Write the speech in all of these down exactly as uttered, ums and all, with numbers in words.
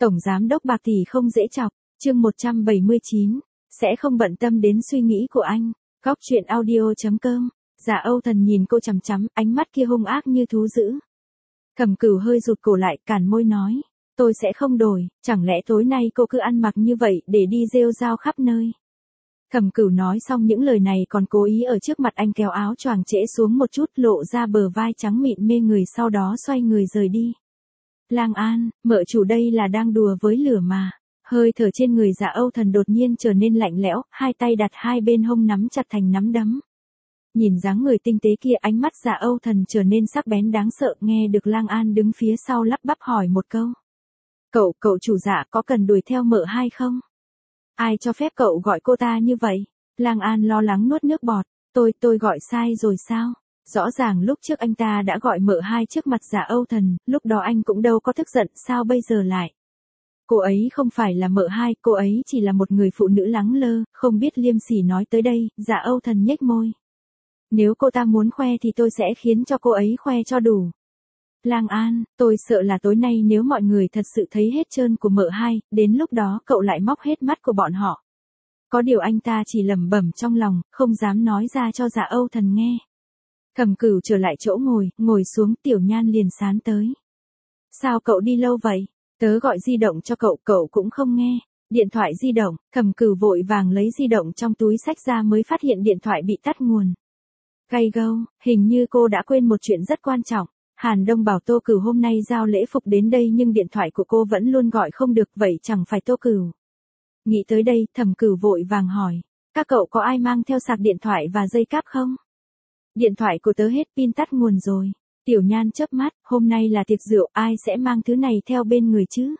Tổng giám đốc bạc tỷ không dễ chọc, chương một trăm bảy mươi chín, sẽ không bận tâm đến suy nghĩ của anh. Góc truyện audio.com, Dạ Âu Thần nhìn cô chằm chằm, ánh mắt kia hung ác như thú dữ. Thẩm Cửu hơi rụt cổ lại, cản môi nói, tôi sẽ không đổi, chẳng lẽ tối nay cô cứ ăn mặc như vậy để đi rêu rao khắp nơi. Thẩm Cửu nói xong những lời này còn cố ý ở trước mặt anh kéo áo choàng trễ xuống một chút, lộ ra bờ vai trắng mịn mê người, sau đó xoay người rời đi. Lang An, mợ chủ đây là đang đùa với lửa mà. Hơi thở trên người Dạ Âu Thần đột nhiên trở nên lạnh lẽo, hai tay đặt hai bên hông nắm chặt thành nắm đấm. Nhìn dáng người tinh tế kia, ánh mắt Dạ Âu Thần trở nên sắc bén đáng sợ, nghe được Lang An đứng phía sau lắp bắp hỏi một câu. Cậu, cậu chủ Dạ có cần đuổi theo mợ hai không? Ai cho phép cậu gọi cô ta như vậy? Lang An lo lắng nuốt nước bọt, tôi, tôi gọi sai rồi sao? Rõ ràng lúc trước anh ta đã gọi mợ hai trước mặt Dạ Âu Thần, lúc đó anh cũng đâu có tức giận, sao bây giờ lại? Cô ấy không phải là mợ hai, cô ấy chỉ là một người phụ nữ lắng lơ, không biết liêm sỉ. Nói tới đây, Dạ Âu Thần nhếch môi. Nếu cô ta muốn khoe thì tôi sẽ khiến cho cô ấy khoe cho đủ. Lang An, tôi sợ là tối nay nếu mọi người thật sự thấy hết trơn của mợ hai, đến lúc đó cậu lại móc hết mắt của bọn họ. Có điều anh ta chỉ lẩm bẩm trong lòng, không dám nói ra cho Dạ Âu Thần nghe. Thẩm Cửu trở lại chỗ ngồi, ngồi xuống, Tiểu Nhan liền sán tới. Sao cậu đi lâu vậy? Tớ gọi di động cho cậu, cậu cũng không nghe. Điện thoại di động, Thẩm Cửu vội vàng lấy di động trong túi xách ra mới phát hiện điện thoại bị tắt nguồn. Gay gâu, hình như cô đã quên một chuyện rất quan trọng. Hàn Đông bảo Tô Cửu hôm nay giao lễ phục đến đây nhưng điện thoại của cô vẫn luôn gọi không được, vậy chẳng phải Tô Cửu. Nghĩ tới đây, Thẩm Cửu vội vàng hỏi, các cậu có ai mang theo sạc điện thoại và dây cáp không? Điện thoại của tớ hết pin, tắt nguồn rồi. Tiểu Nhan chớp mắt, hôm nay là tiệc rượu, ai sẽ mang thứ này theo bên người chứ?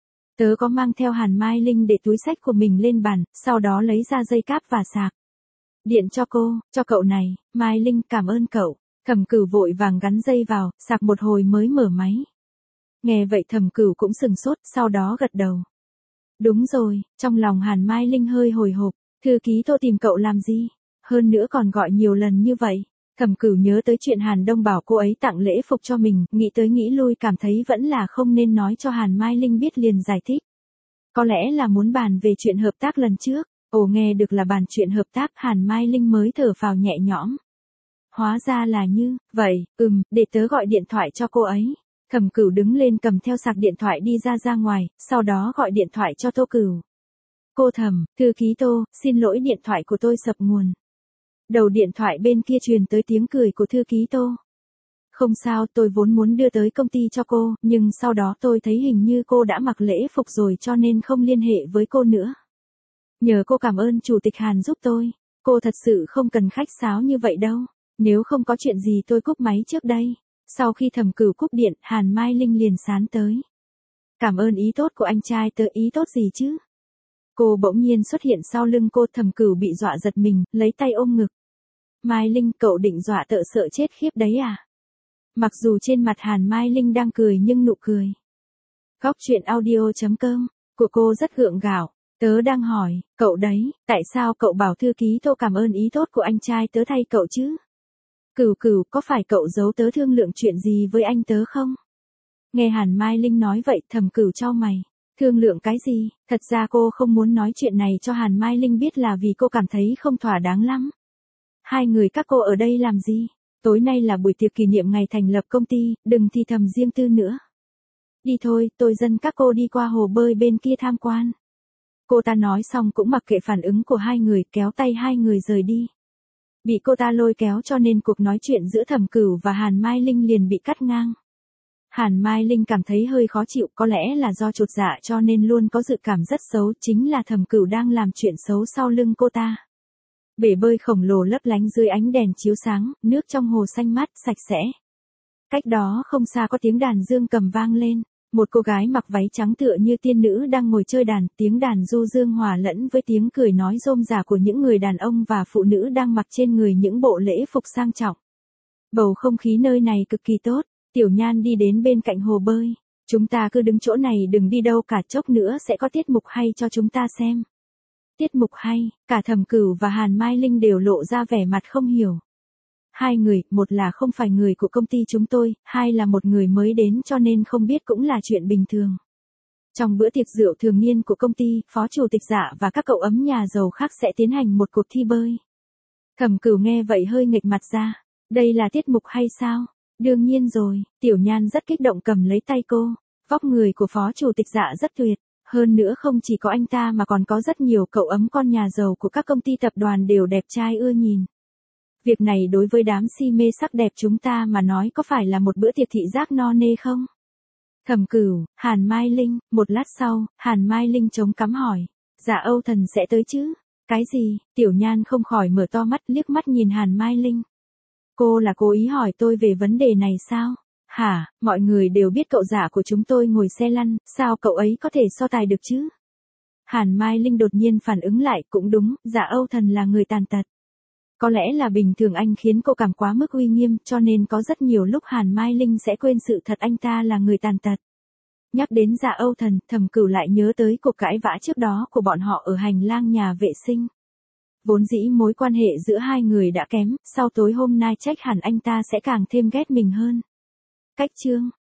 Tớ có mang theo. Hàn Mai Linh để túi xách của mình lên bàn, sau đó lấy ra dây cáp và sạc. Điện cho cô, cho cậu này. Mai Linh, cảm ơn cậu. Thẩm Cửu vội vàng gắn dây vào, sạc một hồi mới mở máy. Nghe vậy Thẩm Cửu cũng sừng sốt, sau đó gật đầu. Đúng rồi, trong lòng Hàn Mai Linh hơi hồi hộp, thư ký Tô tìm cậu làm gì? Hơn nữa còn gọi nhiều lần như vậy. Thẩm Cửu nhớ tới chuyện Hàn Đông bảo cô ấy tặng lễ phục cho mình, nghĩ tới nghĩ lui cảm thấy vẫn là không nên nói cho Hàn Mai Linh biết, liền giải thích. Có lẽ là muốn bàn về chuyện hợp tác lần trước. Ồ, nghe được là bàn chuyện hợp tác, Hàn Mai Linh mới thở phào nhẹ nhõm. Hóa ra là như vậy, ừm, để tớ gọi điện thoại cho cô ấy. Thẩm Cửu đứng lên cầm theo sạc điện thoại đi ra ra ngoài, sau đó gọi điện thoại cho Tô Cửu. Cô Thẩm, thư ký Tô, xin lỗi điện thoại của tôi sập nguồn. Đầu điện thoại bên kia truyền tới tiếng cười của thư ký Tô. Không sao, tôi vốn muốn đưa tới công ty cho cô, nhưng sau đó tôi thấy hình như cô đã mặc lễ phục rồi cho nên không liên hệ với cô nữa. Nhờ cô cảm ơn chủ tịch Hàn giúp tôi, cô thật sự không cần khách sáo như vậy đâu. Nếu không có chuyện gì tôi cúp máy trước đây. Sau khi Thẩm Cửu cúp điện, Hàn Mai Linh liền sán tới. Cảm ơn ý tốt của anh trai tớ. Ý tốt gì chứ? Cô bỗng nhiên xuất hiện sau lưng cô. Thẩm Cửu bị dọa giật mình, lấy tay ôm ngực. Mai Linh, cậu định dọa tợ sợ chết khiếp đấy à? Mặc dù trên mặt Hàn Mai Linh đang cười nhưng nụ cười Góc truyện audio.com của cô rất gượng gạo. Tớ đang hỏi, cậu đấy, tại sao cậu bảo thư ký Tô cảm ơn ý tốt của anh trai tớ thay cậu chứ? Cửu Cửu, có phải cậu giấu tớ thương lượng chuyện gì với anh tớ không? Nghe Hàn Mai Linh nói vậy, Thẩm Cửu chau mày. Thương lượng cái gì? Thật ra cô không muốn nói chuyện này cho Hàn Mai Linh biết là vì cô cảm thấy không thỏa đáng lắm. Hai người các cô ở đây làm gì? Tối nay là buổi tiệc kỷ niệm ngày thành lập công ty, đừng thì thầm riêng tư nữa. Đi thôi, tôi dẫn các cô đi qua hồ bơi bên kia tham quan. Cô ta nói xong cũng mặc kệ phản ứng của hai người, kéo tay hai người rời đi. Bị cô ta lôi kéo cho nên cuộc nói chuyện giữa Thẩm Cửu và Hàn Mai Linh liền bị cắt ngang. Hàn Mai Linh cảm thấy hơi khó chịu, có lẽ là do chột dạ cho nên luôn có dự cảm rất xấu, chính là Thẩm Cửu đang làm chuyện xấu sau lưng cô ta. Bể bơi khổng lồ lấp lánh dưới ánh đèn chiếu sáng, nước trong hồ xanh mát, sạch sẽ. Cách đó không xa có tiếng đàn dương cầm vang lên. Một cô gái mặc váy trắng tựa như tiên nữ đang ngồi chơi đàn, tiếng đàn du dương hòa lẫn với tiếng cười nói rôm rả của những người đàn ông và phụ nữ đang mặc trên người những bộ lễ phục sang trọng. Bầu không khí nơi này cực kỳ tốt. Tiểu Nhan đi đến bên cạnh hồ bơi. Chúng ta cứ đứng chỗ này đừng đi đâu cả, chốc nữa sẽ có tiết mục hay cho chúng ta xem. Tiết mục hay? Cả Thẩm Cửu và Hàn Mai Linh đều lộ ra vẻ mặt không hiểu. Hai người, một là không phải người của công ty chúng tôi, hai là một người mới đến cho nên không biết cũng là chuyện bình thường. Trong bữa tiệc rượu thường niên của công ty, phó chủ tịch Dạ và các cậu ấm nhà giàu khác sẽ tiến hành một cuộc thi bơi. Thẩm Cửu nghe vậy hơi nghệch mặt ra. Đây là tiết mục hay sao? Đương nhiên rồi, Tiểu Nhan rất kích động cầm lấy tay cô. Vóc người của phó chủ tịch Dạ rất tuyệt. Hơn nữa không chỉ có anh ta mà còn có rất nhiều cậu ấm con nhà giàu của các công ty tập đoàn đều đẹp trai ưa nhìn. Việc này đối với đám si mê sắc đẹp chúng ta mà nói có phải là một bữa tiệc thị giác no nê không? Thẩm Cửu, Hàn Mai Linh, một lát sau, Hàn Mai Linh chống cằm hỏi. Dạ Âu Thần sẽ tới chứ? Cái gì? Tiểu Nhan không khỏi mở to mắt liếc mắt nhìn Hàn Mai Linh. Cô là cố ý hỏi tôi về vấn đề này sao? Hả, mọi người đều biết cậu Dạ của chúng tôi ngồi xe lăn, sao cậu ấy có thể so tài được chứ? Hàn Mai Linh đột nhiên phản ứng lại, cũng đúng, Dạ Âu Thần là người tàn tật. Có lẽ là bình thường anh khiến cô cảm quá mức uy nghiêm, cho nên có rất nhiều lúc Hàn Mai Linh sẽ quên sự thật anh ta là người tàn tật. Nhắc đến Dạ Âu Thần, Thẩm Cửu lại nhớ tới cuộc cãi vã trước đó của bọn họ ở hành lang nhà vệ sinh. Vốn dĩ mối quan hệ giữa hai người đã kém, sau tối hôm nay trách hẳn anh ta sẽ càng thêm ghét mình hơn. Cách chương